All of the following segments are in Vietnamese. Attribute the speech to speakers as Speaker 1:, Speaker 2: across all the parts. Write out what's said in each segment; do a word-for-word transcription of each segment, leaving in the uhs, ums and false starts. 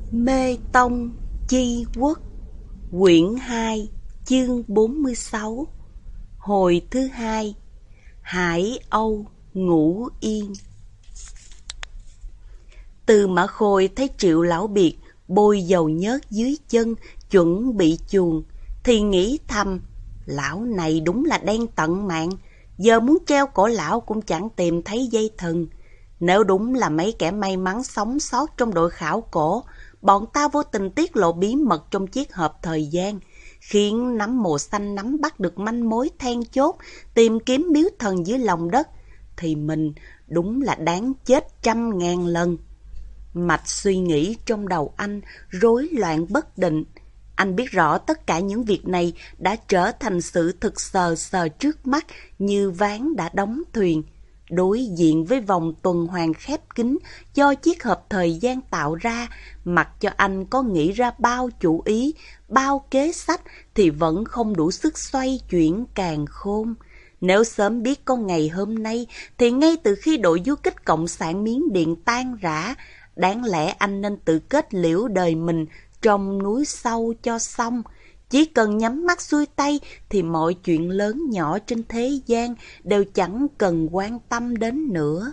Speaker 1: Mê Tông Chi Quốc, quyển hai, chương bốn mươi sáu, hồi thứ hai, Hải Âu ngủ yên. Tư Mã Khôi thấy Triệu Lão Biệt bôi dầu nhớt dưới chân, chuẩn bị chuồng, thì nghĩ thầm, lão này đúng là đen tận mạng, giờ muốn treo cổ lão cũng chẳng tìm thấy dây thừng. Nếu đúng là mấy kẻ may mắn sống sót trong đội khảo cổ, bọn ta vô tình tiết lộ bí mật trong chiếc hộp thời gian, khiến nắm mùa xanh nắm bắt được manh mối then chốt, tìm kiếm miếu thần dưới lòng đất, thì mình đúng là đáng chết trăm ngàn lần. Mạch suy nghĩ trong đầu anh rối loạn bất định. Anh biết rõ tất cả những việc này đã trở thành sự thực sờ sờ trước mắt như ván đã đóng thuyền. Đối diện với vòng tuần hoàn khép kín do chiếc hộp thời gian tạo ra, mặc cho anh có nghĩ ra bao chủ ý, bao kế sách thì vẫn không đủ sức xoay chuyển càn khôn. Nếu sớm biết có ngày hôm nay thì ngay từ khi đội du kích Cộng sản Miến Điện tan rã, đáng lẽ anh nên tự kết liễu đời mình trong núi sâu cho xong. Chỉ cần nhắm mắt xuôi tay thì mọi chuyện lớn nhỏ trên thế gian đều chẳng cần quan tâm đến nữa.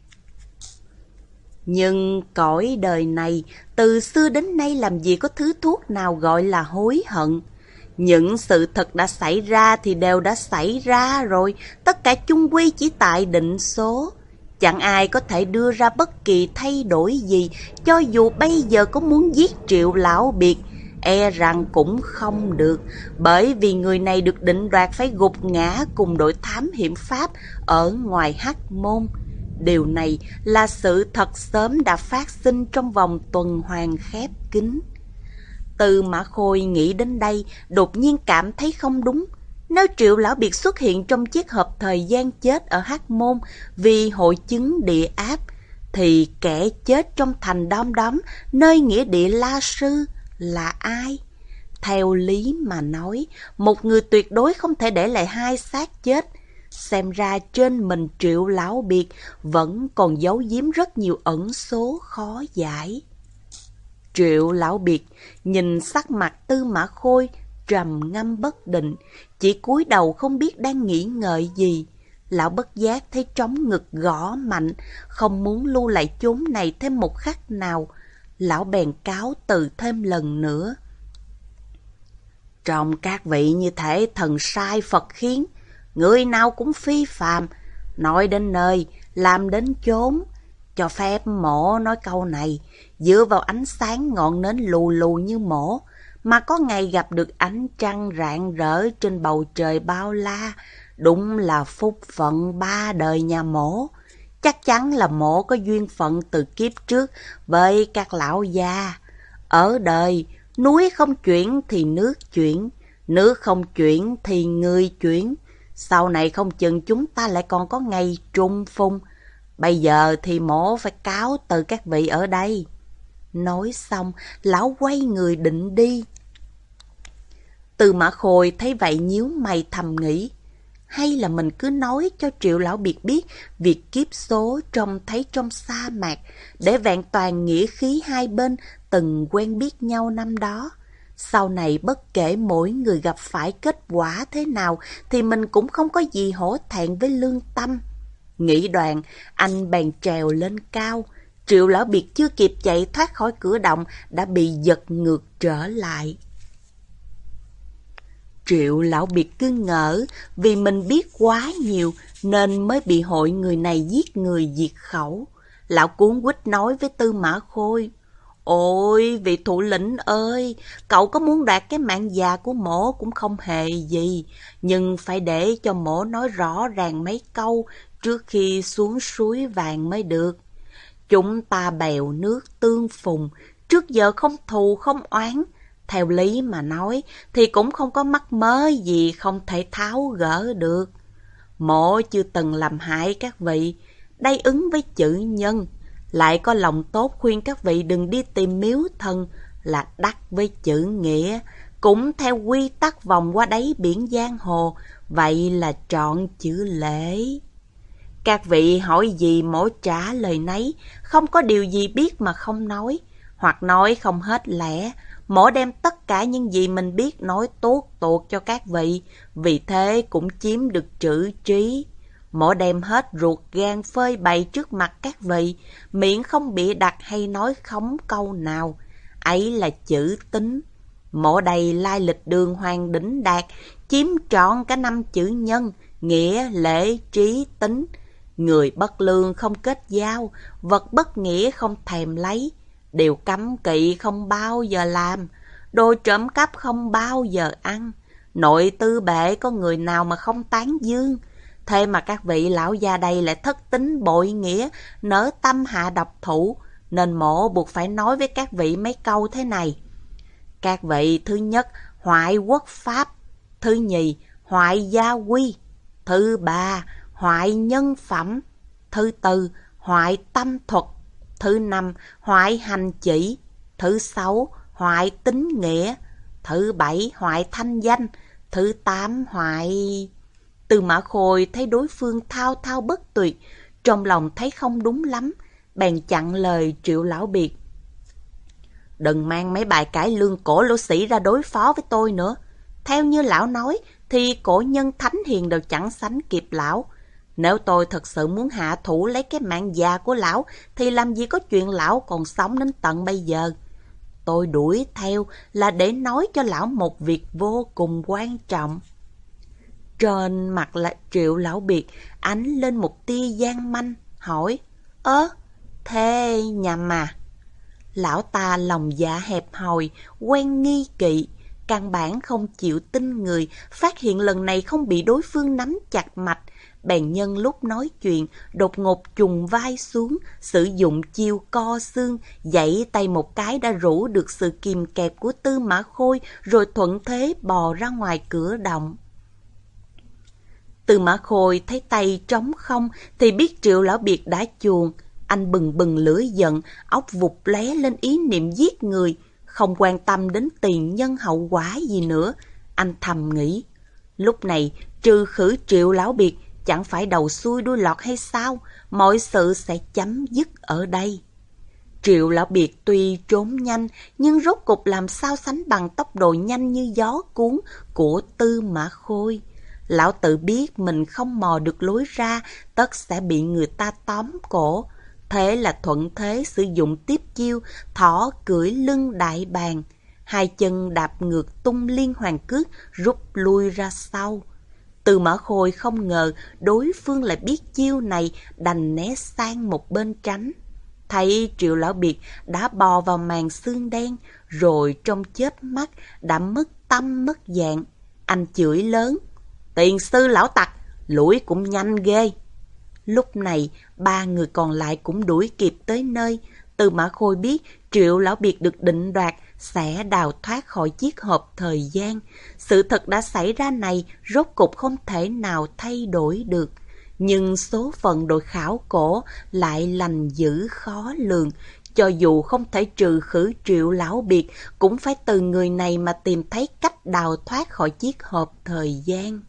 Speaker 1: Nhưng cõi đời này, từ xưa đến nay làm gì có thứ thuốc nào gọi là hối hận. Những sự thật đã xảy ra thì đều đã xảy ra rồi, tất cả chung quy chỉ tại định số. Chẳng ai có thể đưa ra bất kỳ thay đổi gì, cho dù bây giờ có muốn giết Triệu Lão Biệt, e rằng cũng không được, bởi vì người này được định đoạt phải gục ngã cùng đội thám hiểm Pháp ở ngoài Hắc Môn. Điều này là sự thật sớm đã phát sinh trong vòng tuần hoàn khép kín. Tư Mã Khôi nghĩ đến đây, đột nhiên cảm thấy không đúng. Nếu Triệu Lão Biệt xuất hiện trong chiếc hộp thời gian chết ở Hắc Môn vì hội chứng địa áp, thì kẻ chết trong thành Đom Đóm, nơi nghĩa địa La Sư, là ai? Theo lý mà nói, một người tuyệt đối không thể để lại hai xác chết. Xem ra trên mình Triệu Lão Biệt vẫn còn giấu giếm rất nhiều ẩn số khó giải. Triệu Lão Biệt nhìn sắc mặt Tư Mã Khôi trầm ngâm bất định, chỉ cúi đầu không biết đang nghĩ ngợi gì. Lão bất giác thấy trống ngực gõ mạnh, không muốn lưu lại chốn này thêm một khắc nào. Lão bèn cáo từ thêm lần nữa. Trong các vị như thể thần sai Phật khiến, người nào cũng phi phàm, nói đến nơi, làm đến chốn. Cho phép mổ nói câu này, dựa vào ánh sáng ngọn nến lù lù như mổ, mà có ngày gặp được ánh trăng rạng rỡ trên bầu trời bao la, đúng là phúc phận ba đời nhà mổ. Chắc chắn là mổ có duyên phận từ kiếp trước với các lão gia. Ở đời, núi không chuyển thì nước chuyển, nước không chuyển thì người chuyển. Sau này không chừng chúng ta lại còn có ngày trung phung. Bây giờ thì mổ phải cáo từ các vị ở đây. Nói xong, lão quay người định đi. Tư Mã Khôi thấy vậy nhíu mày thầm nghĩ, hay là mình cứ nói cho Triệu Lão Biệt biết việc kiếp số trông thấy trong sa mạc, để vẹn toàn nghĩa khí hai bên từng quen biết nhau năm đó. Sau này bất kể mỗi người gặp phải kết quả thế nào thì mình cũng không có gì hổ thẹn với lương tâm. Nghĩ đoạn, anh bèn trèo lên cao. Triệu Lão Biệt chưa kịp chạy thoát khỏi cửa động đã bị giật ngược trở lại. Triệu Lão Biệt cứ ngỡ vì mình biết quá nhiều nên mới bị hội người này giết người diệt khẩu. Lão cuống quýt nói với Tư Mã Khôi, ôi vị thủ lĩnh ơi, cậu có muốn đoạt cái mạng già của mổ cũng không hề gì, nhưng phải để cho mổ nói rõ ràng mấy câu trước khi xuống suối vàng mới được. Chúng ta bèo nước tương phùng, trước giờ không thù không oán. Theo lý mà nói thì cũng không có mắc mớ gì không thể tháo gỡ được. Mổ chưa từng làm hại các vị, đây ứng với chữ nhân, lại có lòng tốt khuyên các vị đừng đi tìm miếu thần, là đắc với chữ nghĩa, cũng theo quy tắc vòng qua đáy biển giang hồ, vậy là trọn chữ lễ. Các vị hỏi gì mổ trả lời nấy, không có điều gì biết mà không nói. hoặc nói không hết lẽ. Mổ đem tất cả những gì mình biết nói tốt tuột cho các vị, vì thế cũng chiếm được chữ trí. Mổ đem hết ruột gan phơi bày trước mặt các vị, miệng không bịa đặt hay nói khống câu nào. Ấy là chữ tín. Mổ đầy lai lịch đường hoàng đỉnh đạt, chiếm trọn cả năm chữ nhân, nghĩa, lễ, trí, tín. Người bất lương không kết giao, vật bất nghĩa không thèm lấy, điều cấm kỵ không bao giờ làm, đồ trộm cắp không bao giờ ăn. Nội tư bệ có người nào mà không tán dương. Thế mà các vị lão gia đây lại thất tín bội nghĩa, nỡ tâm hạ độc thủ, nên mổ buộc phải nói với các vị mấy câu thế này. Các vị, thứ nhất, hoại quốc pháp. Thứ nhì, hoại gia quy. Thứ ba, hoại nhân phẩm. Thứ tư, hoại tâm thuật. Thứ năm, hoại hành chỉ. Thứ sáu, hoại tín nghĩa. Thứ bảy, hoại thanh danh. Thứ tám, hoại... Tư Mã Khôi thấy đối phương thao thao bất tuyệt, trong lòng thấy không đúng lắm, bèn chặn lời Triệu Lão Biệt. Đừng mang mấy bài cải lương cổ lỗ sĩ ra đối phó với tôi nữa. Theo như lão nói thì cổ nhân thánh hiền đều chẳng sánh kịp lão. Nếu tôi thật sự muốn hạ thủ lấy cái mạng già của lão thì làm gì có chuyện lão còn sống đến tận bây giờ. Tôi đuổi theo là để nói cho lão một việc vô cùng quan trọng. Trên mặt là Triệu Lão Biệt ánh lên một tia gian manh, hỏi: Ơ, thế nhầm à? Lão ta lòng dạ hẹp hòi, quen nghi kỵ, căn bản không chịu tin người, phát hiện lần này không bị đối phương nắm chặt mạch, bèn nhân lúc nói chuyện, đột ngột trùng vai xuống, sử dụng chiêu co xương, giãy tay một cái đã rũ được sự kìm kẹp của Tư Mã Khôi, rồi thuận thế bò ra ngoài cửa động. Tư Mã Khôi thấy tay trống không thì biết Triệu Lão Biệt đã chuồn. Anh bừng bừng lửa giận, óc vụt lóe lên ý niệm giết người, không quan tâm đến tiền nhân hậu quả gì nữa. Anh thầm nghĩ, lúc này trừ khử Triệu Lão Biệt chẳng phải đầu xuôi đuôi lọt hay sao, mọi sự sẽ chấm dứt ở đây. Triệu Lão Biệt tuy trốn nhanh, nhưng rốt cục làm sao sánh bằng tốc độ nhanh như gió cuốn của Tư Mã Khôi. Lão tự biết mình không mò được lối ra, tất sẽ bị người ta tóm cổ. Thế là thuận thế sử dụng tiếp chiêu thỏ cưỡi lưng đại bàng, hai chân đạp ngược tung liên hoàn cước, rút lui ra sau. Tư Mã Khôi không ngờ đối phương lại biết chiêu này, đành né sang một bên tránh. Thấy Triệu Lão Biệt đã bò vào màn xương đen, rồi trong chớp mắt đã mất tâm mất dạng. Anh chửi lớn: Tiền sư lão tặc, lủi cũng nhanh ghê. Lúc này, ba người còn lại cũng đuổi kịp tới nơi. Tư Mã Khôi biết Triệu Lão Biệt được định đoạt sẽ đào thoát khỏi chiếc hộp thời gian. Sự thật đã xảy ra này rốt cục không thể nào thay đổi được. Nhưng số phận đội khảo cổ lại lành dữ khó lường. Cho dù không thể trừ khử Triệu Lão Biệt, cũng phải từ người này mà tìm thấy cách đào thoát khỏi chiếc hộp thời gian.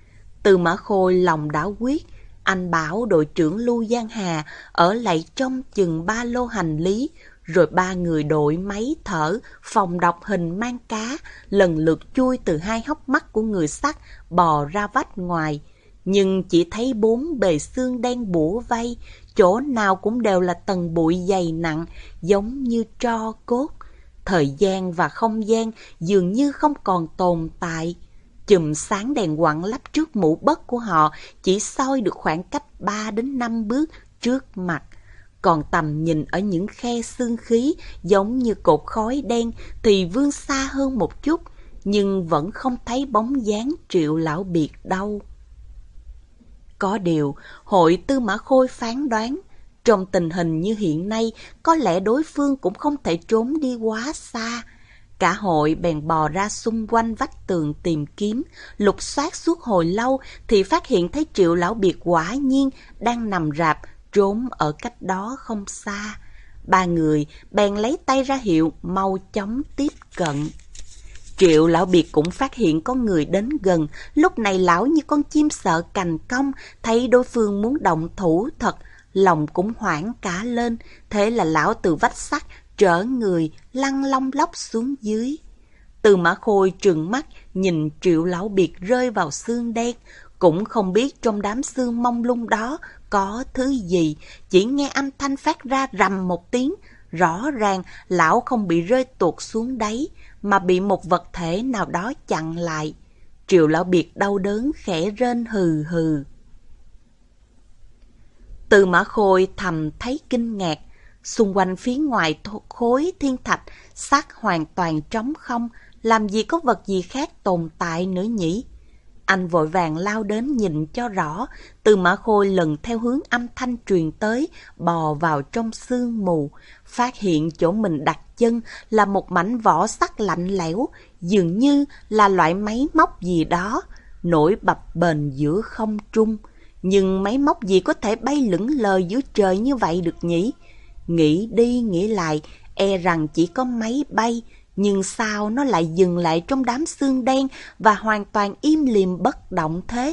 Speaker 1: Tư Mã Khôi lòng đã quyết, anh bảo đội trưởng Lưu Giang Hà ở lại trong chừng ba lô hành lý, rồi ba người đội máy thở, phòng độc hình mang cá, lần lượt chui từ hai hốc mắt của người sắt bò ra vách ngoài. Nhưng chỉ thấy bốn bề xương đen bủa vây, chỗ nào cũng đều là tầng bụi dày nặng, giống như tro cốt. Thời gian và không gian dường như không còn tồn tại. Chùm sáng đèn quặng lắp trước mũ bất của họ chỉ soi được khoảng cách ba đến năm bước trước mặt. Còn tầm nhìn ở những khe xương khí giống như cột khói đen thì vươn xa hơn một chút, nhưng vẫn không thấy bóng dáng Triệu Lão Biệt đâu. Có điều, hội Tư Mã Khôi phán đoán, trong tình hình như hiện nay, có lẽ đối phương cũng không thể trốn đi quá xa. Cả hội bèn bò ra xung quanh vách tường tìm kiếm, lục soát suốt hồi lâu thì phát hiện thấy Triệu Lão Biệt quả nhiên đang nằm rạp, trốn ở cách đó không xa. Ba người bèn lấy tay ra hiệu mau chóng tiếp cận. Triệu Lão Biệt cũng phát hiện có người đến gần, lúc này lão như con chim sợ cành cong, thấy đối phương muốn động thủ thật, lòng cũng hoảng cả lên, thế là lão từ vách sắt trở người lăn long lóc xuống dưới. Tư Mã Khôi trừng mắt nhìn Triệu Lão Biệt rơi vào xương đen, cũng không biết trong đám xương mông lung đó có thứ gì, chỉ nghe âm thanh phát ra rầm một tiếng. Rõ ràng lão không bị rơi tuột xuống đáy, mà bị một vật thể nào đó chặn lại. Triệu Lão Biệt đau đớn khẽ rên hừ hừ. Tư Mã Khôi thầm thấy kinh ngạc. Xung quanh phía ngoài khối thiên thạch xác hoàn toàn trống không, làm gì có vật gì khác tồn tại nữa nhỉ? Anh vội vàng lao đến nhìn cho rõ. Tư Mã Khôi lần theo hướng âm thanh truyền tới, bò vào trong sương mù, phát hiện chỗ mình đặt chân là một mảnh vỏ sắt lạnh lẽo, dường như là loại máy móc gì đó, nổi bập bềnh giữa không trung. Nhưng máy móc gì có thể bay lững lờ giữa trời như vậy được nhỉ? Nghĩ đi nghĩ lại, e rằng chỉ có máy bay, nhưng sao nó lại dừng lại trong đám xương đen và hoàn toàn im lìm bất động thế?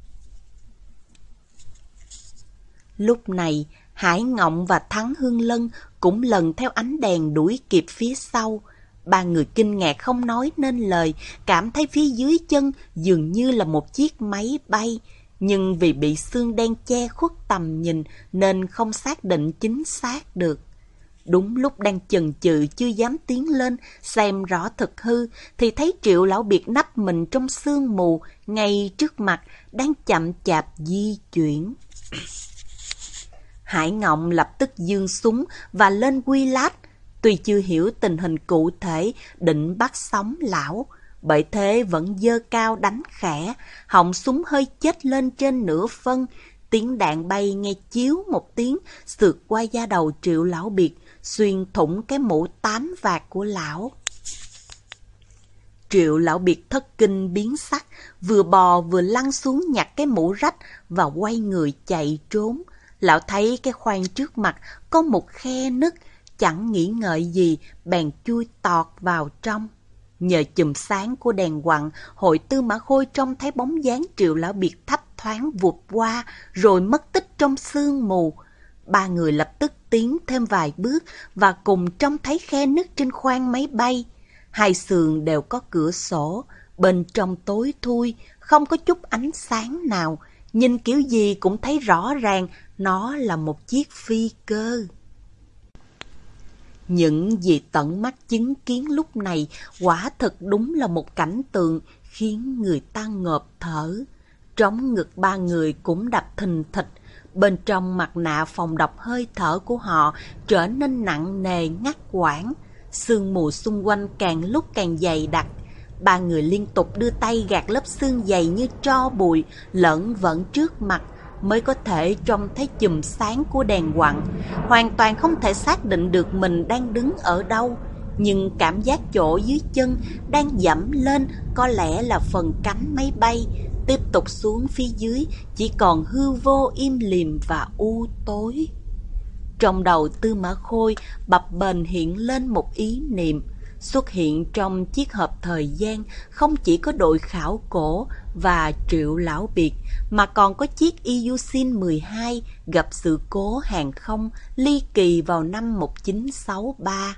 Speaker 1: Lúc này, Hải Ngộng và Thắng Hương Lân cũng lần theo ánh đèn đuổi kịp phía sau. Ba người kinh ngạc không nói nên lời, cảm thấy phía dưới chân dường như là một chiếc máy bay. Nhưng vì bị xương đen che khuất tầm nhìn nên không xác định chính xác được. Đúng lúc đang chần chừ chưa dám tiến lên xem rõ thực hư, thì thấy Triệu Lão Biệt nấp mình trong sương mù ngay trước mặt, đang chậm chạp di chuyển. Hải Ngộng lập tức giương súng và lên quy lát. Tuy chưa hiểu tình hình cụ thể, định bắt sống lão, bởi thế vẫn giơ cao đánh khẽ, họng súng hơi chếch lên trên nửa phân. Tiếng đạn bay nghe chiếu một tiếng, sượt qua da đầu Triệu Lão Biệt, xuyên thủng cái mũ tám vạt của lão. Triệu Lão Biệt thất kinh biến sắc, vừa bò vừa lăn xuống nhặt cái mũ rách và quay người chạy trốn. Lão thấy cái khoang trước mặt có một khe nứt, chẳng nghĩ ngợi gì, bèn chui tọt vào trong. Nhờ chùm sáng của đèn quặng, hội Tư Mã Khôi trông thấy bóng dáng Triệu Lão Biệt thấp thoáng vụt qua, rồi mất tích trong sương mù. Ba người lập tức tiến thêm vài bước và cùng trông thấy khe nứt trên khoang máy bay. Hai sườn đều có cửa sổ, bên trong tối thui, không có chút ánh sáng nào. Nhìn kiểu gì cũng thấy rõ ràng nó là một chiếc phi cơ. Những gì tận mắt chứng kiến lúc này quả thật đúng là một cảnh tượng khiến người ta ngộp thở. Trống ngực ba người cũng đập thình thịch, bên trong mặt nạ phòng độc hơi thở của họ trở nên nặng nề ngắt quãng. Sương mù xung quanh càng lúc càng dày đặc. Ba người liên tục đưa tay gạt lớp sương dày như tro bụi lẫn vẫn trước mặt, mới có thể trông thấy chùm sáng của đèn quặng. Hoàn toàn không thể xác định được mình đang đứng ở đâu, nhưng cảm giác chỗ dưới chân đang dẫm lên có lẽ là phần cánh máy bay. Tiếp tục xuống phía dưới chỉ còn hư vô im lìm và u tối. Trong đầu Tư Mã Khôi bập bềnh hiện lên một ý niệm. Xuất hiện trong chiếc hộp thời gian không chỉ có đội khảo cổ và Triệu Lão Biệt, mà còn có chiếc Ilyushin mười hai gặp sự cố hàng không ly kỳ vào năm một nghìn chín trăm sáu mươi ba.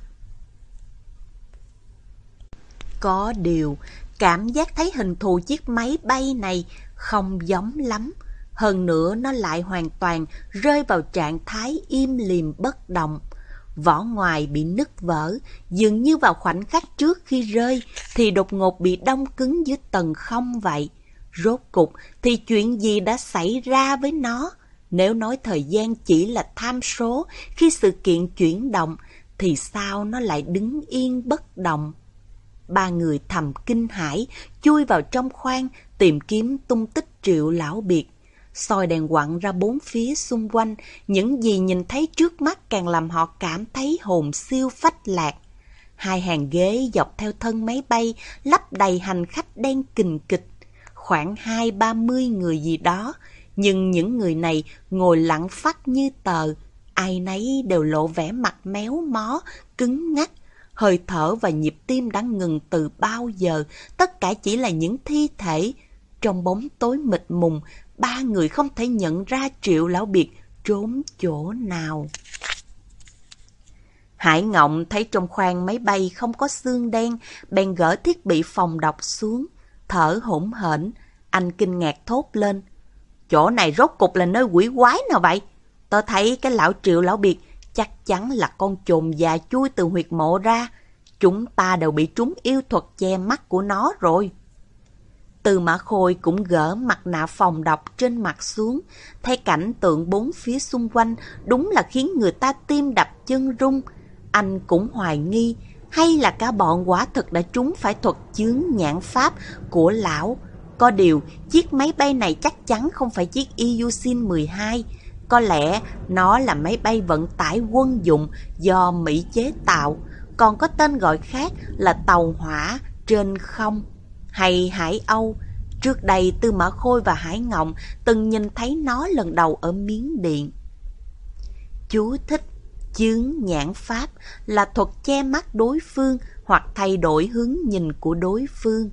Speaker 1: Có điều, cảm giác thấy hình thù chiếc máy bay này không giống lắm. Hơn nữa nó lại hoàn toàn rơi vào trạng thái im lìm bất động. Vỏ ngoài bị nứt vỡ, dường như vào khoảnh khắc trước khi rơi thì đột ngột bị đông cứng dưới tầng không vậy. Rốt cục thì chuyện gì đã xảy ra với nó? Nếu nói thời gian chỉ là tham số khi sự kiện chuyển động, thì sao nó lại đứng yên bất động? Ba người thầm kinh hãi, chui vào trong khoang tìm kiếm tung tích Triệu Lão Biệt. Soi đèn quặng ra bốn phía xung quanh, những gì nhìn thấy trước mắt càng làm họ cảm thấy hồn siêu phách lạc. Hai hàng ghế dọc theo thân máy bay lấp đầy hành khách đen kình kịch, khoảng hai ba mươi người gì đó, nhưng những người này ngồi lặng phắt như tờ, ai nấy đều lộ vẻ mặt méo mó, cứng ngắc. Hơi thở và nhịp tim đã ngừng từ bao giờ, tất cả chỉ là những thi thể. Trong bóng tối mịt mùng, ba người không thể nhận ra Triệu Lão Biệt trốn chỗ nào. Hải Ngộng thấy trong khoang máy bay không có xương đen, bèn gỡ thiết bị phòng độc xuống, thở hổn hển. Anh kinh ngạc thốt lên. Chỗ này rốt cục là nơi quỷ quái nào vậy? Tớ thấy cái lão Triệu lão Biệt chắc chắn là con chồn già chui từ huyệt mộ ra. Chúng ta đều bị trúng yêu thuật che mắt của nó rồi. Tư Mã Khôi cũng gỡ mặt nạ phòng độc trên mặt xuống, thấy cảnh tượng bốn phía xung quanh đúng là khiến người ta tim đập chân rung. Anh cũng hoài nghi, hay là cả bọn quả thực đã trúng phải thuật chướng nhãn pháp của lão. Có điều, chiếc máy bay này chắc chắn không phải chiếc Ilyushin mười hai. Có lẽ nó là máy bay vận tải quân dụng do Mỹ chế tạo, còn có tên gọi khác là tàu hỏa trên không hay Hải Âu. Trước đây Tư Mã Khôi và Hải Ngộng từng nhìn thấy nó lần đầu ở Miến Điện. Chú thích: chướng nhãn pháp là thuật che mắt đối phương hoặc thay đổi hướng nhìn của đối phương.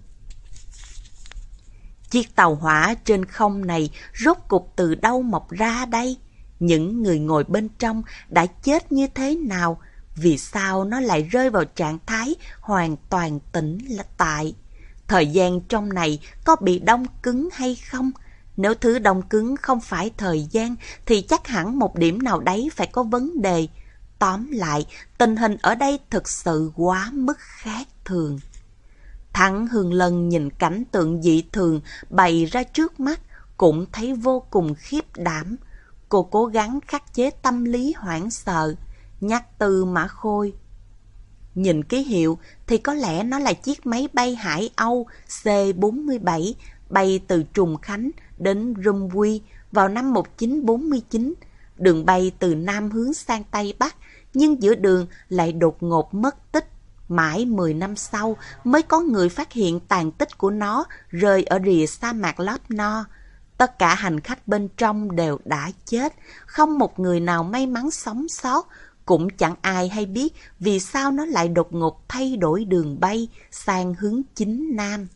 Speaker 1: Chiếc tàu hỏa trên không này rốt cục từ đâu mọc ra đây? Những người ngồi bên trong đã chết như thế nào? Vì sao nó lại rơi vào trạng thái hoàn toàn tĩnh tại? Thời gian trong này có bị đông cứng hay không? Nếu thứ đông cứng không phải thời gian thì chắc hẳn một điểm nào đấy phải có vấn đề. Tóm lại, tình hình ở đây thực sự quá mức khác thường. Thắng Hương Lân nhìn cảnh tượng dị thường bày ra trước mắt, cũng thấy vô cùng khiếp đảm. Cô cố gắng khắc chế tâm lý hoảng sợ, nhắc Tư Mã Khôi. Nhìn ký hiệu thì có lẽ nó là chiếc máy bay Hải Âu C bốn mươi bảy bay từ Trùng Khánh đến Rumquy vào năm một nghìn chín trăm bốn mươi chín. Đường bay từ Nam hướng sang Tây Bắc, nhưng giữa đường lại đột ngột mất tích. Mãi mười năm sau mới có người phát hiện tàn tích của nó rơi ở rìa sa mạc Lopno. Tất cả hành khách bên trong đều đã chết, không một người nào may mắn sống sót. Cũng chẳng ai hay biết vì sao nó lại đột ngột thay đổi đường bay sang hướng chính Nam.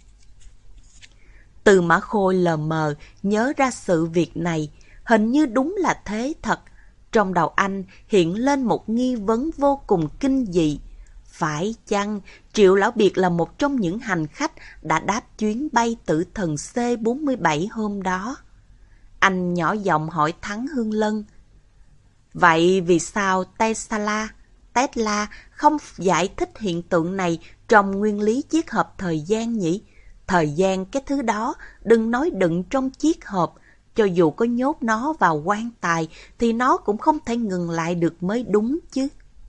Speaker 1: Tư Mã Khôi lờ mờ nhớ ra sự việc này, hình như đúng là thế thật. Trong đầu anh hiện lên một nghi vấn vô cùng kinh dị. Phải chăng Triệu Lão Biệt là một trong những hành khách đã đáp chuyến bay tử thần C bốn mươi bảy hôm đó? Anh nhỏ giọng hỏi Thắng Hương Lân. Vậy vì sao Tesla, Tesla không giải thích hiện tượng này trong nguyên lý chiết hợp thời gian nhỉ? Thời gian cái thứ đó đừng nói đựng trong chiết hợp, cho dù có nhốt nó vào quan tài thì nó cũng không thể ngừng lại được mới đúng chứ.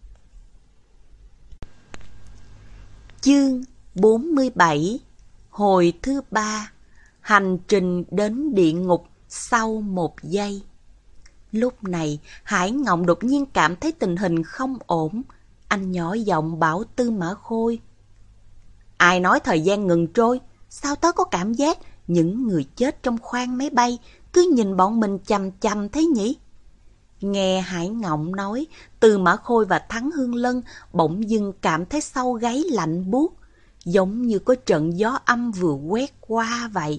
Speaker 1: Chương bốn mươi bảy. Hồi thứ ba. Hành trình đến địa ngục sau một giây. Lúc này, Hải Ngộng đột nhiên cảm thấy tình hình không ổn. Anh nhỏ giọng bảo Tư Mã Khôi. Ai nói thời gian ngừng trôi? Sao tớ có cảm giác những người chết trong khoang máy bay cứ nhìn bọn mình chằm chằm thế nhỉ? Nghe Hải Ngộng nói, Tư Mã Khôi và Thắng Hương Lân bỗng dưng cảm thấy sau gáy lạnh buốt, giống như có trận gió âm vừa quét qua vậy.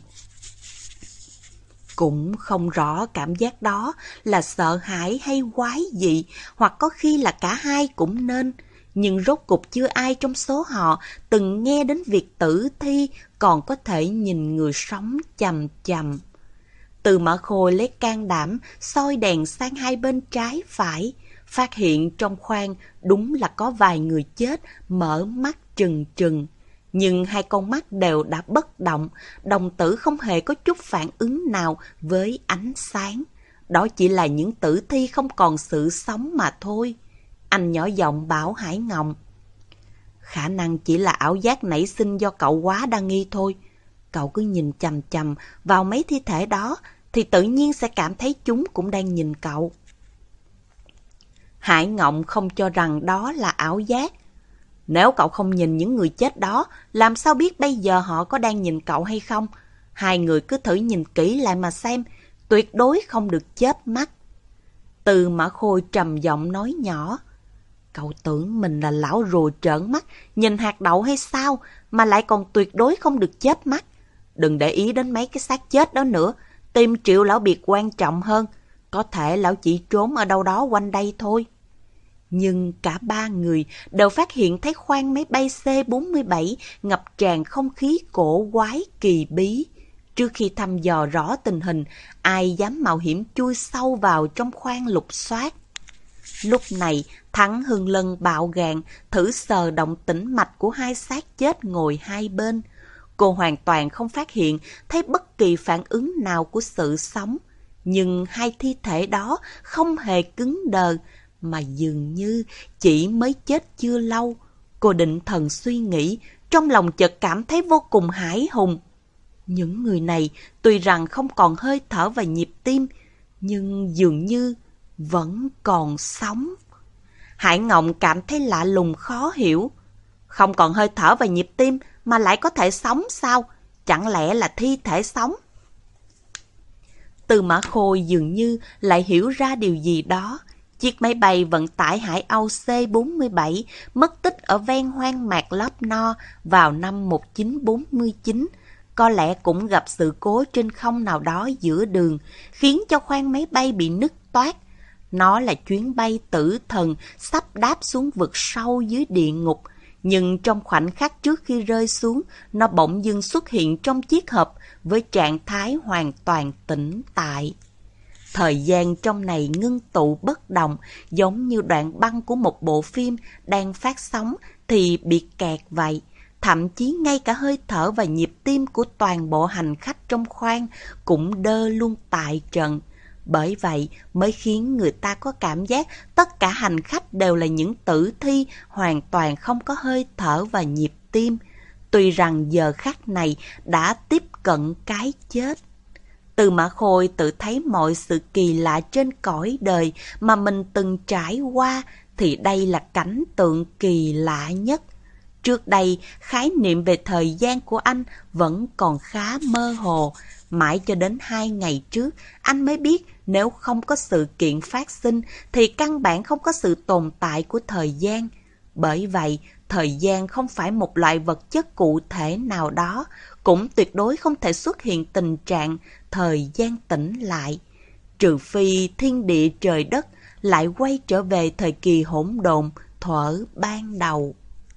Speaker 1: Cũng không rõ cảm giác đó là sợ hãi hay quái dị, hoặc có khi là cả hai cũng nên. Nhưng rốt cục chưa ai trong số họ từng nghe đến việc tử thi còn có thể nhìn người sống chằm chằm. Tư Mã Khôi lấy can đảm soi đèn sang hai bên trái phải, phát hiện trong khoang đúng là có vài người chết mở mắt trừng trừng. Nhưng hai con mắt đều đã bất động, đồng tử không hề có chút phản ứng nào với ánh sáng. Đó chỉ là những tử thi không còn sự sống mà thôi. Anh nhỏ giọng bảo Hải Ngộng. Khả năng chỉ là ảo giác nảy sinh do cậu quá đa nghi thôi. Cậu cứ nhìn chằm chằm vào mấy thi thể đó thì tự nhiên sẽ cảm thấy chúng cũng đang nhìn cậu. Hải Ngộng không cho rằng đó là ảo giác. Nếu cậu không nhìn những người chết đó, làm sao biết bây giờ họ có đang nhìn cậu hay không? Hai người cứ thử nhìn kỹ lại mà xem, tuyệt đối không được chớp mắt. Tư Mã Khôi trầm giọng nói nhỏ. Cậu tưởng mình là lão rùa trợn mắt, nhìn hạt đậu hay sao, mà lại còn tuyệt đối không được chớp mắt. Đừng để ý đến mấy cái xác chết đó nữa, tìm Triệu Lão Biệt quan trọng hơn. Có thể lão chỉ trốn ở đâu đó quanh đây thôi. Nhưng cả ba người đều phát hiện thấy khoang máy bay C bốn mươi bảy ngập tràn không khí cổ quái kỳ bí. Trước khi thăm dò rõ tình hình, ai dám mạo hiểm chui sâu vào trong khoang lục soát. Lúc này, Thắng Hưng Lân bạo gạn, thử sờ động tĩnh mạch của hai xác chết ngồi hai bên. Cô hoàn toàn không phát hiện thấy bất kỳ phản ứng nào của sự sống. Nhưng hai thi thể đó không hề cứng đờ, mà dường như chỉ mới chết chưa lâu. Cô định thần suy nghĩ, trong lòng chợt cảm thấy vô cùng hãi hùng. Những người này tuy rằng không còn hơi thở và nhịp tim, nhưng dường như vẫn còn sống. Hải Ngộng cảm thấy lạ lùng khó hiểu. Không còn hơi thở và nhịp tim mà lại có thể sống sao? Chẳng lẽ là thi thể sống? Từ Mã Khôi dường như lại hiểu ra điều gì đó. Chiếc máy bay vận tải Hải Âu C bốn mươi bảy mất tích ở ven hoang mạc Lobno vào năm một nghìn chín trăm bốn mươi chín. Có lẽ cũng gặp sự cố trên không nào đó giữa đường, khiến cho khoang máy bay bị nứt toác. Nó là chuyến bay tử thần sắp đáp xuống vực sâu dưới địa ngục. Nhưng trong khoảnh khắc trước khi rơi xuống, nó bỗng dưng xuất hiện trong chiếc hộp với trạng thái hoàn toàn tĩnh tại. Thời gian trong này ngưng tụ bất động, giống như đoạn băng của một bộ phim đang phát sóng thì bị kẹt vậy. Thậm chí ngay cả hơi thở và nhịp tim của toàn bộ hành khách trong khoang cũng đơ luôn tại trận. Bởi vậy mới khiến người ta có cảm giác tất cả hành khách đều là những tử thi hoàn toàn không có hơi thở và nhịp tim. Tuy rằng giờ khắc này đã tiếp cận cái chết. Từ Mã Khôi tự thấy mọi sự kỳ lạ trên cõi đời mà mình từng trải qua thì đây là cảnh tượng kỳ lạ nhất. Trước đây, khái niệm về thời gian của anh vẫn còn khá mơ hồ. Mãi cho đến hai ngày trước, anh mới biết nếu không có sự kiện phát sinh thì căn bản không có sự tồn tại của thời gian. Bởi vậy, thời gian không phải một loại vật chất cụ thể nào đó, cũng tuyệt đối không thể xuất hiện tình trạng thời gian tĩnh lại. Trừ phi thiên địa trời đất lại quay trở về thời kỳ hỗn độn thuở ban đầu.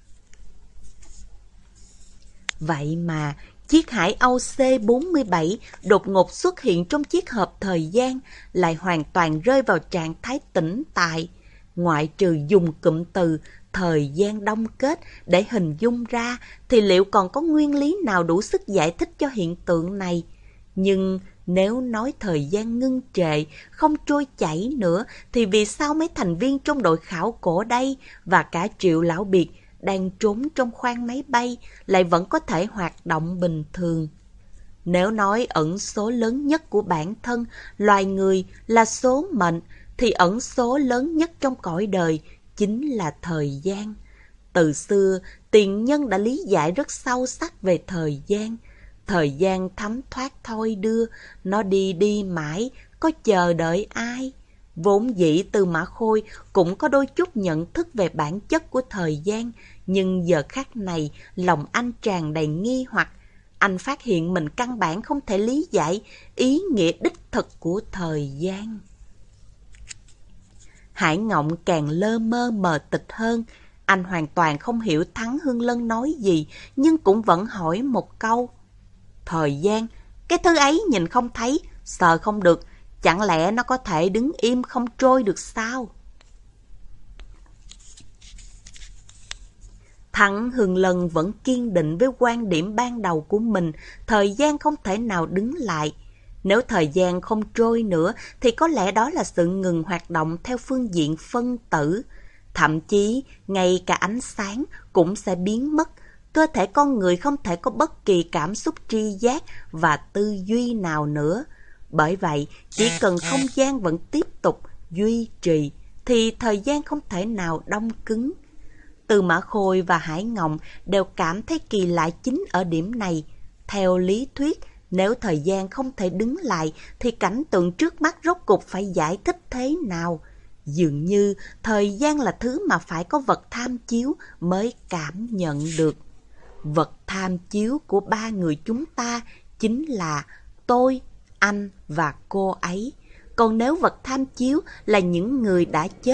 Speaker 1: Vậy mà, chiếc Hải Âu C bốn mươi bảy đột ngột xuất hiện trong chiếc hộp thời gian, lại hoàn toàn rơi vào trạng thái tĩnh tại. Ngoại trừ dùng cụm từ thời gian đông kết để hình dung ra, thì liệu còn có nguyên lý nào đủ sức giải thích cho hiện tượng này? Nhưng nếu nói thời gian ngưng trệ, không trôi chảy nữa, thì vì sao mấy thành viên trong đội khảo cổ đây và cả Triệu Lão Biệt đang trốn trong khoang máy bay lại vẫn có thể hoạt động bình thường? Nếu nói ẩn số lớn nhất của bản thân loài người là số mệnh, thì ẩn số lớn nhất trong cõi đời chính là thời gian. Từ xưa, tiền nhân đã lý giải rất sâu sắc về thời gian. Thời gian thấm thoát thôi đưa, nó đi đi mãi, có chờ đợi ai? Vốn dĩ Từ Mã Khôi cũng có đôi chút nhận thức về bản chất của thời gian, nhưng giờ khắc này lòng anh tràn đầy nghi hoặc. Anh phát hiện mình căn bản không thể lý giải ý nghĩa đích thực của thời gian. Hải Ngộng càng lơ mơ mờ tịch hơn. Anh hoàn toàn không hiểu Thắng Hương Lân nói gì, nhưng cũng vẫn hỏi một câu. Thời gian, cái thứ ấy nhìn không thấy, sờ không được, chẳng lẽ nó có thể đứng im không trôi được sao? Thắng Hương Lân vẫn kiên định với quan điểm ban đầu của mình, thời gian không thể nào đứng lại. Nếu thời gian không trôi nữa thì có lẽ đó là sự ngừng hoạt động theo phương diện phân tử. Thậm chí, ngay cả ánh sáng cũng sẽ biến mất. Cơ thể con người không thể có bất kỳ cảm xúc tri giác và tư duy nào nữa. Bởi vậy, chỉ cần không gian vẫn tiếp tục duy trì, thì thời gian không thể nào đông cứng. Từ Mã Khôi và Hải Ngộng đều cảm thấy kỳ lạ chính ở điểm này. Theo lý thuyết, nếu thời gian không thể đứng lại, thì cảnh tượng trước mắt rốt cục phải giải thích thế nào? Dường như thời gian là thứ mà phải có vật tham chiếu mới cảm nhận được. Vật tham chiếu của ba người chúng ta chính là tôi, anh và cô ấy. Còn nếu vật tham chiếu là những người đã chết,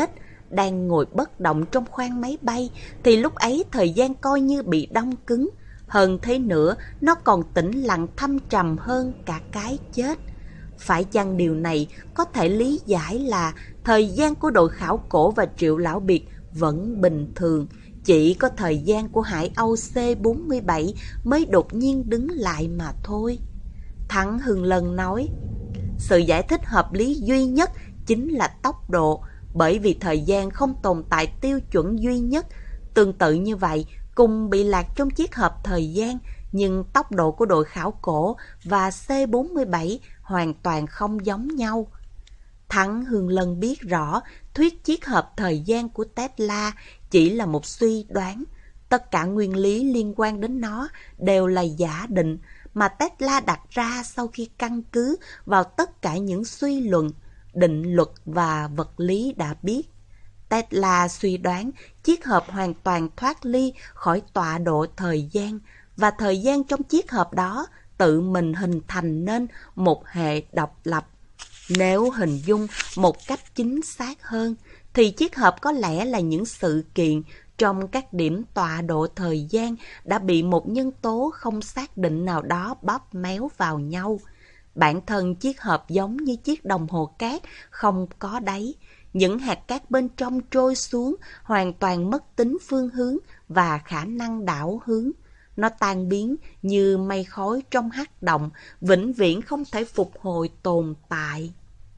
Speaker 1: đang ngồi bất động trong khoang máy bay, thì lúc ấy thời gian coi như bị đông cứng. Hơn thế nữa, nó còn tĩnh lặng thâm trầm hơn cả cái chết. Phải chăng điều này có thể lý giải là thời gian của đội khảo cổ và Triệu Lão Biệt vẫn bình thường, chỉ có thời gian của Hải Âu C bốn mươi bảy mới đột nhiên đứng lại mà thôi? Thắng Hưng Lân nói, sự giải thích hợp lý duy nhất chính là tốc độ, bởi vì thời gian không tồn tại tiêu chuẩn duy nhất. Tương tự như vậy, cùng bị lạc trong chiếc hộp thời gian, nhưng tốc độ của đội khảo cổ và C bốn mươi bảy hoàn toàn không giống nhau. Thắng Hương Lân biết rõ thuyết chiếc hộp thời gian của Tesla chỉ là một suy đoán. Tất cả nguyên lý liên quan đến nó đều là giả định mà Tesla đặt ra sau khi căn cứ vào tất cả những suy luận, định luật và vật lý đã biết. Tesla suy đoán chiếc hộp hoàn toàn thoát ly khỏi tọa độ thời gian, và thời gian trong chiếc hộp đó tự mình hình thành nên một hệ độc lập. Nếu hình dung một cách chính xác hơn, thì chiếc hộp có lẽ là những sự kiện trong các điểm tọa độ thời gian đã bị một nhân tố không xác định nào đó bóp méo vào nhau. Bản thân chiếc hộp giống như chiếc đồng hồ cát không có đáy. Những hạt cát bên trong trôi xuống hoàn toàn mất tính phương hướng và khả năng đảo hướng. Nó tan biến như mây khói trong hắc động, vĩnh viễn không thể phục hồi tồn tại.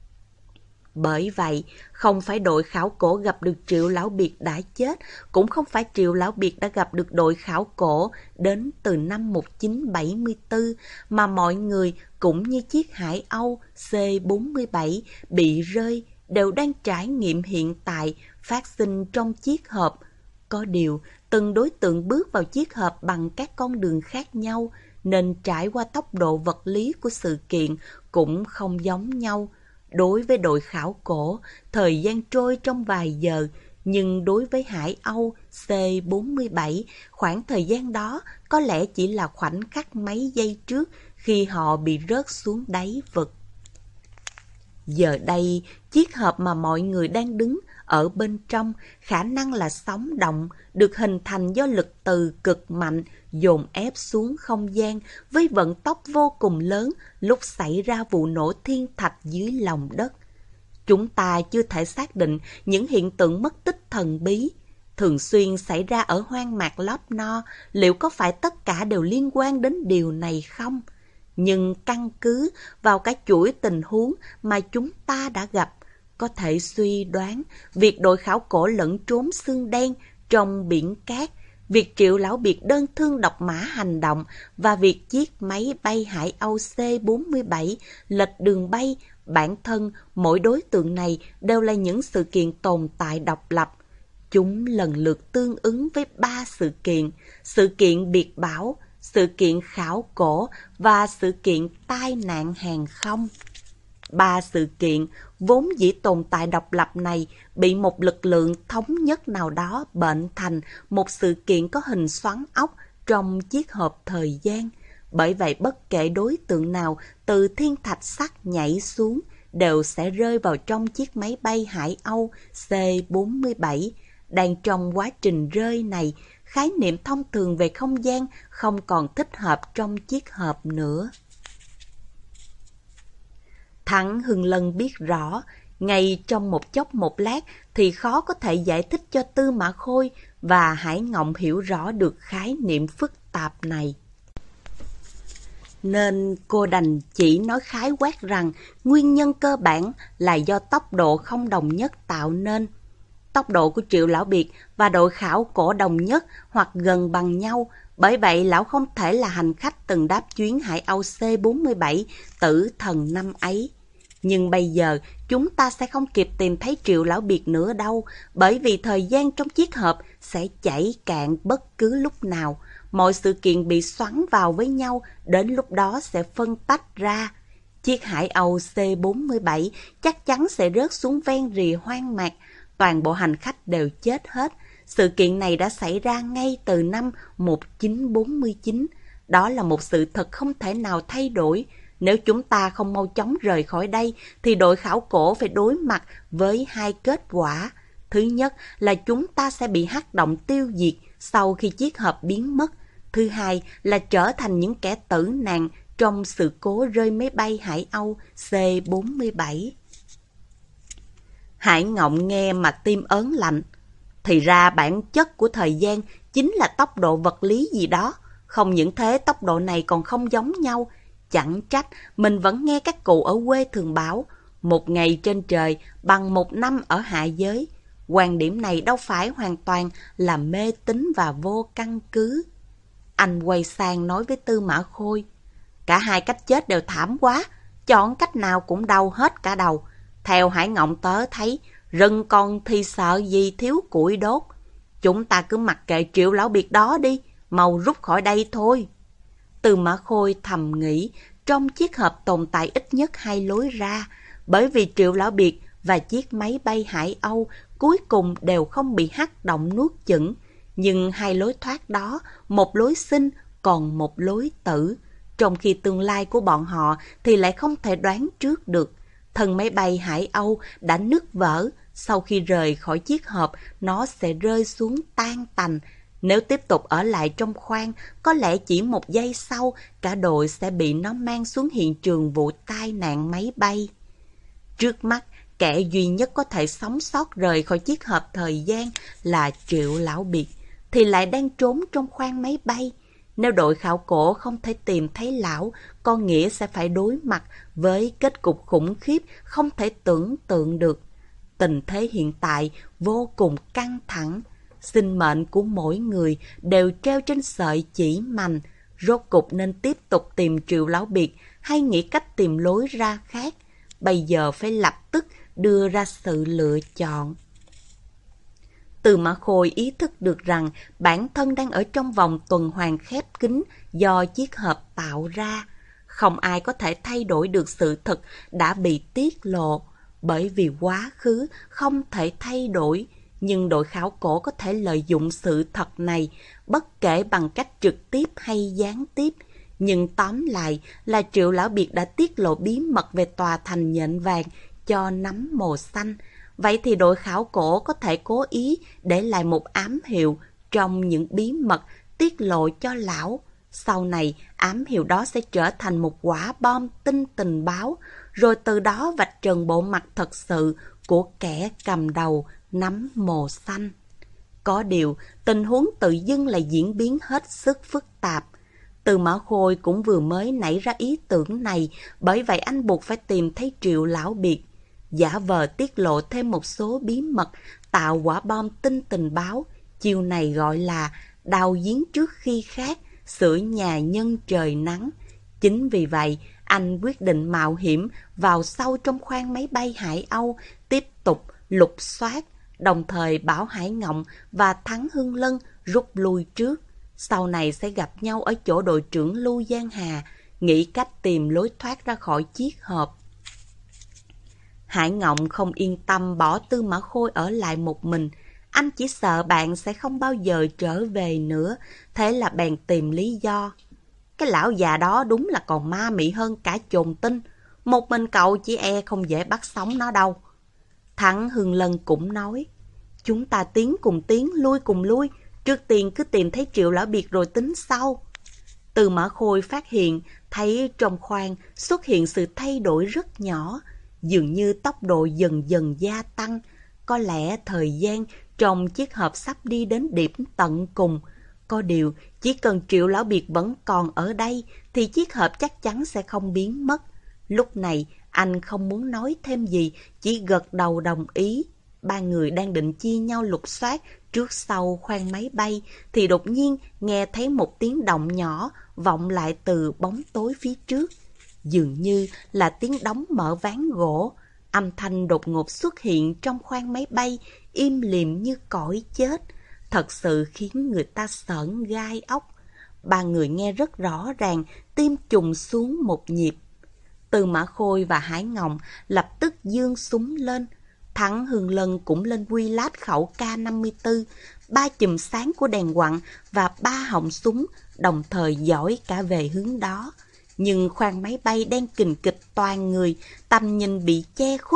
Speaker 1: Bởi vậy, không phải đội khảo cổ gặp được Triệu Lão Biệt đã chết, cũng không phải Triệu Lão Biệt đã gặp được đội khảo cổ đến từ năm một nghìn chín trăm bảy mươi tư, mà mọi người cũng như chiếc Hải Âu C bốn mươi bảy bị rơi đều đang trải nghiệm hiện tại phát sinh trong chiếc hộp. Có điều, từng đối tượng bước vào chiếc hộp bằng các con đường khác nhau, nên trải qua tốc độ vật lý của sự kiện cũng không giống nhau. Đối với đội khảo cổ, thời gian trôi trong vài giờ, nhưng đối với Hải Âu C bốn mươi bảy, khoảng thời gian đó có lẽ chỉ là khoảnh khắc mấy giây trước khi họ bị rớt xuống đáy vực. Giờ đây, chiếc hộp mà mọi người đang đứng ở bên trong khả năng là sống động, được hình thành do lực từ cực mạnh dồn ép xuống không gian với vận tốc vô cùng lớn lúc xảy ra vụ nổ thiên thạch dưới lòng đất. Chúng ta chưa thể xác định những hiện tượng mất tích thần bí thường xuyên xảy ra ở hoang mạc Lobno liệu có phải tất cả đều liên quan đến điều này không? Nhưng căn cứ vào cái chuỗi tình huống mà chúng ta đã gặp, có thể suy đoán việc đội khảo cổ lẫn trốn xương đen trong biển cát, việc Triệu Lão Biệt đơn thương độc mã hành động và việc chiếc máy bay Hải Âu C bốn mươi bảy lệch đường bay, bản thân mỗi đối tượng này đều là những sự kiện tồn tại độc lập. Chúng lần lượt tương ứng với ba sự kiện: sự kiện biệt bảo, sự kiện khảo cổ và sự kiện tai nạn hàng không. Ba sự kiện vốn dĩ tồn tại độc lập này bị một lực lượng thống nhất nào đó bệnh thành một sự kiện có hình xoắn ốc trong chiếc hộp thời gian. Bởi vậy bất kể đối tượng nào từ thiên thạch sắt nhảy xuống đều sẽ rơi vào trong chiếc máy bay Hải Âu C bốn mươi bảy. Đang trong quá trình rơi này, khái niệm thông thường về không gian không còn thích hợp trong chiếc hộp nữa. Thắng Hưng Lân biết rõ, ngay trong một chốc một lát thì khó có thể giải thích cho Tư Mã Khôi và Hải Ngộng hiểu rõ được khái niệm phức tạp này. Nên cô đành chỉ nói khái quát rằng nguyên nhân cơ bản là do tốc độ không đồng nhất tạo nên. Tốc độ của Triệu Lão Biệt và đội khảo cổ đồng nhất hoặc gần bằng nhau, bởi vậy lão không thể là hành khách từng đáp chuyến Hải Âu C bốn mươi bảy tử thần năm ấy. Nhưng bây giờ chúng ta sẽ không kịp tìm thấy Triệu Lão Biệt nữa đâu, bởi vì thời gian trong chiếc hộp sẽ chảy cạn bất cứ lúc nào. Mọi sự kiện bị xoắn vào với nhau, đến lúc đó sẽ phân tách ra. Chiếc Hải Âu C bốn mươi bảy chắc chắn sẽ rớt xuống ven rìa hoang mạc. Toàn bộ hành khách đều chết hết. Sự kiện này đã xảy ra ngay từ năm một nghìn chín trăm bốn mươi chín. Đó là một sự thật không thể nào thay đổi. Nếu chúng ta không mau chóng rời khỏi đây, thì đội khảo cổ phải đối mặt với hai kết quả. Thứ nhất là chúng ta sẽ bị hắc động tiêu diệt sau khi chiếc hộp biến mất. Thứ hai là trở thành những kẻ tử nạn trong sự cố rơi máy bay Hải Âu C bốn mươi bảy. Hải Ngộng nghe mà tim ớn lạnh. Thì ra bản chất của thời gian chính là tốc độ vật lý gì đó. Không những thế, tốc độ này còn không giống nhau. Chẳng trách mình vẫn nghe các cụ ở quê thường bảo, một ngày trên trời bằng một năm ở hạ giới. Quan điểm này đâu phải hoàn toàn là mê tín và vô căn cứ. Anh quay sang nói với Tư Mã Khôi, cả hai cách chết đều thảm quá, chọn cách nào cũng đau hết cả đầu. Theo Hải Ngộng tớ thấy, rừng còn thì sợ gì thiếu củi đốt. Chúng ta cứ mặc kệ Triệu Lão Biệt đó đi, mau rút khỏi đây thôi. Tư Mã Khôi thầm nghĩ, trong chiếc hộp tồn tại ít nhất hai lối ra, bởi vì Triệu Lão Biệt và chiếc máy bay Hải Âu cuối cùng đều không bị hắc động nuốt chửng. Nhưng hai lối thoát đó, một lối sinh, còn một lối tử. Trong khi tương lai của bọn họ thì lại không thể đoán trước được. Thân máy bay Hải Âu đã nứt vỡ, sau khi rời khỏi chiếc hộp, nó sẽ rơi xuống tan tành. Nếu tiếp tục ở lại trong khoang, có lẽ chỉ một giây sau, cả đội sẽ bị nó mang xuống hiện trường vụ tai nạn máy bay. Trước mắt, kẻ duy nhất có thể sống sót rời khỏi chiếc hộp thời gian là Triệu Lão Biệt, thì lại đang trốn trong khoang máy bay. Nếu đội khảo cổ không thể tìm thấy lão, có nghĩa sẽ phải đối mặt với kết cục khủng khiếp không thể tưởng tượng được. Tình thế hiện tại vô cùng căng thẳng. Sinh mệnh của mỗi người đều treo trên sợi chỉ mành. Rốt cục nên tiếp tục tìm Triệu Lão Biệt hay nghĩ cách tìm lối ra khác? Bây giờ phải lập tức đưa ra sự lựa chọn. Tư Mã Khôi ý thức được rằng bản thân đang ở trong vòng tuần hoàn khép kín do chiếc hộp tạo ra. Không ai có thể thay đổi được sự thật đã bị tiết lộ, bởi vì quá khứ không thể thay đổi. Nhưng đội khảo cổ có thể lợi dụng sự thật này, bất kể bằng cách trực tiếp hay gián tiếp. Nhưng tóm lại là Triệu Lão Biệt đã tiết lộ bí mật về tòa thành nhện vàng cho nấm mồ xanh. Vậy thì đội khảo cổ có thể cố ý để lại một ám hiệu trong những bí mật tiết lộ cho lão. Sau này, ám hiệu đó sẽ trở thành một quả bom tin tình báo, rồi từ đó vạch trần bộ mặt thật sự của kẻ cầm đầu nấm mồ xanh. Có điều, tình huống tự dưng lại diễn biến hết sức phức tạp. Tư Mã Khôi cũng vừa mới nảy ra ý tưởng này, bởi vậy anh buộc phải tìm thấy Triệu Lão Biệt. Giả vờ tiết lộ thêm một số bí mật, tạo quả bom tin tình báo. Chiêu này gọi là đào giếng trước khi khát, sửa nhà nhân trời nắng. Chính vì vậy, anh quyết định mạo hiểm vào sâu trong khoang máy bay Hải Âu, tiếp tục lục soát, đồng thời bảo Hải Ngộng và Thắng Hưng Lân rút lui trước. Sau này sẽ gặp nhau ở chỗ đội trưởng Lưu Giang Hà, nghĩ cách tìm lối thoát ra khỏi chiếc hộp. Hải Ngộng không yên tâm bỏ Tư Mã Khôi ở lại một mình. Anh chỉ sợ bạn sẽ không bao giờ trở về nữa, thế là bèn tìm lý do. Cái lão già đó đúng là còn ma mị hơn cả chồn tinh. Một mình cậu chỉ e không dễ bắt sống nó đâu. Thắng Hưng Lân cũng nói, chúng ta tiến cùng tiến, lui cùng lui. Trước tiên cứ tìm thấy Triệu Lão Biệt rồi tính sau. Tư Mã Khôi phát hiện thấy trong khoang xuất hiện sự thay đổi rất nhỏ, dường như tốc độ dần dần gia tăng. Có lẽ thời gian trong chiếc hộp sắp đi đến điểm tận cùng. Có điều, chỉ cần Triệu Lão Biệt vẫn còn ở đây thì chiếc hộp chắc chắn sẽ không biến mất. Lúc này, anh không muốn nói thêm gì, chỉ gật đầu đồng ý. Ba người đang định chia nhau lục soát trước sau khoang máy bay, thì đột nhiên nghe thấy một tiếng động nhỏ vọng lại từ bóng tối phía trước. Dường như là tiếng đóng mở ván gỗ. Âm thanh đột ngột xuất hiện trong khoang máy bay, im lìm như cõi chết. Thật sự khiến người ta sởn gai ốc. Ba người nghe rất rõ ràng, tim trùng xuống một nhịp. Tư Mã Khôi và Hải Ngộng lập tức giương súng lên. Thắng Hưng Lân cũng lên quy lát khẩu K năm mươi tư, ba chùm sáng của đèn quặng và ba họng súng đồng thời dõi cả về hướng đó. Nhưng khoang máy bay đang kình kịch toàn người, tầm nhìn bị che khuất,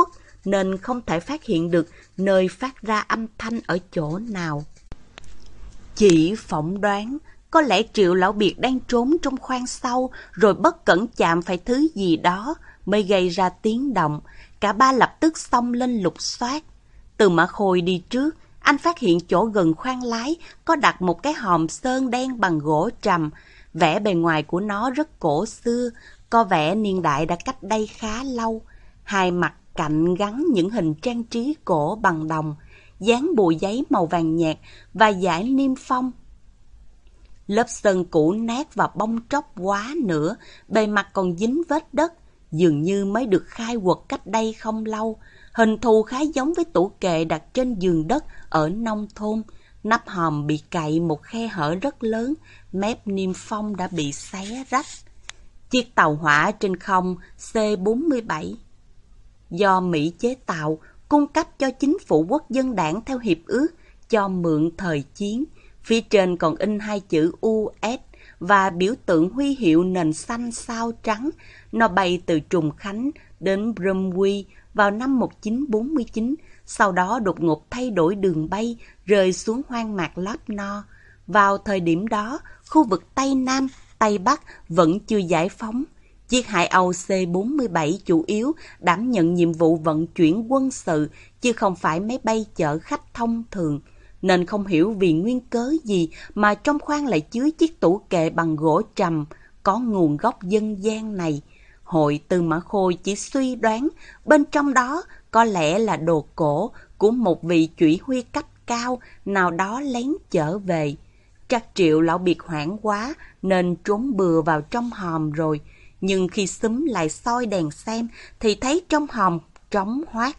Speaker 1: nên không thể phát hiện được nơi phát ra âm thanh ở chỗ nào. Chỉ phỏng đoán, có lẽ Triệu Lão Biệt đang trốn trong khoang sau, rồi bất cẩn chạm phải thứ gì đó mới gây ra tiếng động. Cả ba lập tức xông lên lục soát. Từ Mã Khôi đi trước, anh phát hiện chỗ gần khoang lái có đặt một cái hòm sơn đen bằng gỗ trầm. Vẻ bề ngoài của nó rất cổ xưa, có vẻ niên đại đã cách đây khá lâu. Hai mặt cạnh gắn những hình trang trí cổ bằng đồng, dán bùa giấy màu vàng nhạt và dải niêm phong. Lớp sơn cũ nát và bong tróc quá nữa, bề mặt còn dính vết đất, dường như mới được khai quật cách đây không lâu. Hình thù khá giống với tủ kệ đặt trên giường đất ở nông thôn. Nắp hòm bị cạy một khe hở rất lớn, mép niêm phong đã bị xé rách. Chiếc tàu hỏa trên không C bốn mươi bảy do Mỹ chế tạo, cung cấp cho chính phủ quốc dân đảng theo hiệp ước cho mượn thời chiến. Phía trên còn in hai chữ U S và biểu tượng huy hiệu nền xanh sao trắng. Nó bay từ Trùng Khánh đến Bromwich vào năm một nghìn chín trăm bốn mươi chín, sau đó đột ngột thay đổi đường bay, rơi xuống hoang mạc Lapno. Vào thời điểm đó, khu vực Tây Nam, Tây Bắc vẫn chưa giải phóng. Chiếc Hải Âu C bốn mươi bảy chủ yếu đảm nhận nhiệm vụ vận chuyển quân sự, chứ không phải máy bay chở khách thông thường. Nên không hiểu vì nguyên cớ gì mà trong khoang lại chứa chiếc tủ kệ bằng gỗ trầm có nguồn gốc dân gian này. Hội Tư Mã Khôi chỉ suy đoán bên trong đó có lẽ là đồ cổ của một vị chỉ huy cấp cao nào đó lén chở về. Chắc Triệu Lão Biệt hoảng quá nên trốn bừa vào trong hòm rồi, nhưng khi xúm lại soi đèn xem thì thấy trong hòm trống hoác.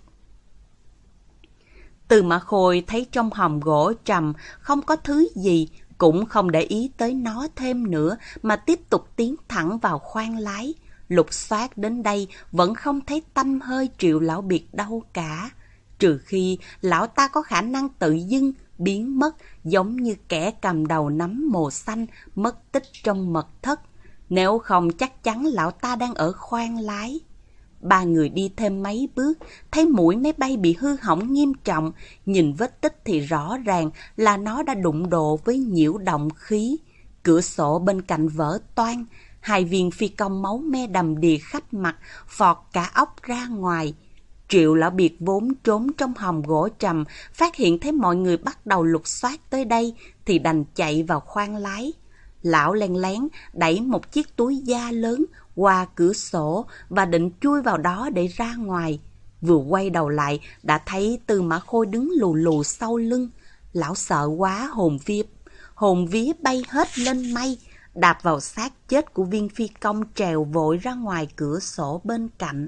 Speaker 1: Tư Mã Khôi thấy trong hòm gỗ trầm không có thứ gì, cũng không để ý tới nó thêm nữa mà tiếp tục tiến thẳng vào khoang lái. Lục soát đến đây vẫn không thấy tăm hơi Triệu Lão Biệt đâu cả, trừ khi lão ta có khả năng tự dưng biến mất, giống như kẻ cầm đầu nắm mồ xanh mất tích trong mật thất. Nếu không chắc chắn lão ta đang ở khoang lái. Ba người đi thêm mấy bước, thấy mũi máy bay bị hư hỏng nghiêm trọng. Nhìn vết tích thì rõ ràng là nó đã đụng độ với nhiễu động khí. Cửa sổ bên cạnh vỡ toang, hai viên phi công máu me đầm đìa khắp mặt, phọt cả óc ra ngoài. Triệu Lão Biệt vốn trốn trong hòm gỗ trầm, phát hiện thấy mọi người bắt đầu lục soát tới đây thì đành chạy vào khoang lái. Lão len lén đẩy một chiếc túi da lớn qua cửa sổ và định chui vào đó để ra ngoài. Vừa quay đầu lại đã thấy Tư Mã Khôi đứng lù lù sau lưng. Lão sợ quá, hồn vía hồn vía bay hết lên mây, đạp vào xác chết của viên phi công, trèo vội ra ngoài cửa sổ bên cạnh.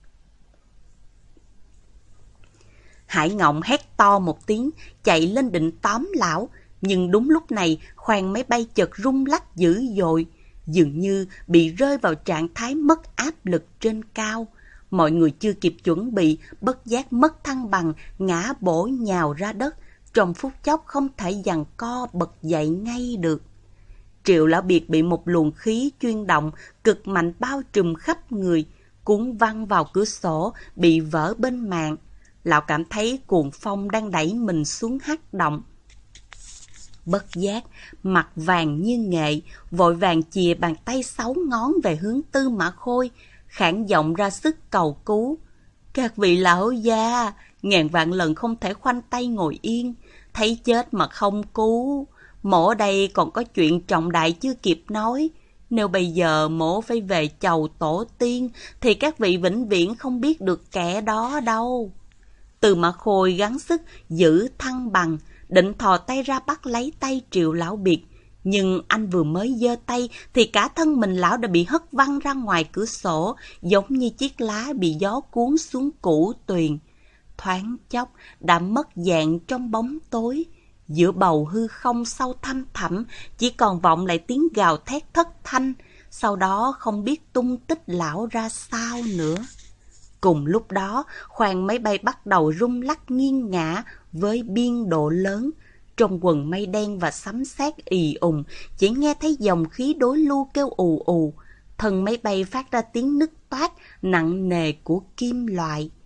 Speaker 1: Hải Ngộng hét to một tiếng, chạy lên định tóm lão, nhưng đúng lúc này khoang máy bay chợt rung lắc dữ dội, dường như bị rơi vào trạng thái mất áp lực trên cao. Mọi người chưa kịp chuẩn bị, bất giác mất thăng bằng, ngã bổ nhào ra đất, trong phút chốc không thể giằng co bật dậy ngay được. Triệu Lão Biệt bị một luồng khí chuyên động cực mạnh bao trùm khắp người, cuốn văng vào cửa sổ, bị vỡ bên màn. Lão cảm thấy cuồng phong đang đẩy mình xuống hắc động. Bất giác, mặt vàng như nghệ, vội vàng chìa bàn tay sáu ngón về hướng Tư Mã Khôi, khản giọng ra sức cầu cứu. Các vị lão gia, ngàn vạn lần không thể khoanh tay ngồi yên, thấy chết mà không cứu. Mỗ đây còn có chuyện trọng đại chưa kịp nói. Nếu bây giờ mỗ phải về chầu tổ tiên, thì các vị vĩnh viễn không biết được kẻ đó đâu. Tư Mã Khôi gắng sức giữ thăng bằng, định thò tay ra bắt lấy tay Triệu Lão Biệt. Nhưng anh vừa mới giơ tay thì cả thân mình lão đã bị hất văng ra ngoài cửa sổ, giống như chiếc lá bị gió cuốn xuống củ tuyền. Thoáng chốc đã mất dạng trong bóng tối. Giữa bầu hư không sâu thăm thẳm chỉ còn vọng lại tiếng gào thét thất thanh, sau đó không biết tung tích lão ra sao nữa. Cùng lúc đó, khoang máy bay bắt đầu rung lắc nghiêng ngả với biên độ lớn. Trong quần mây đen và sấm sét ì ùng, chỉ nghe thấy dòng khí đối lưu kêu ù ù. Thân máy bay phát ra tiếng nứt toát nặng nề của kim loại.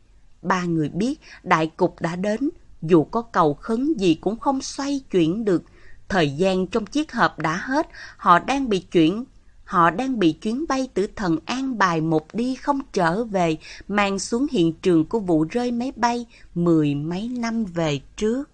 Speaker 1: Ba người biết đại cục đã đến, dù có cầu khấn gì cũng không xoay chuyển được. Thời gian trong chiếc hộp đã hết, họ đang bị chuyển, họ đang bị chuyến bay tử thần an bài một đi không trở về, mang xuống hiện trường của vụ rơi máy bay mười mấy năm về trước.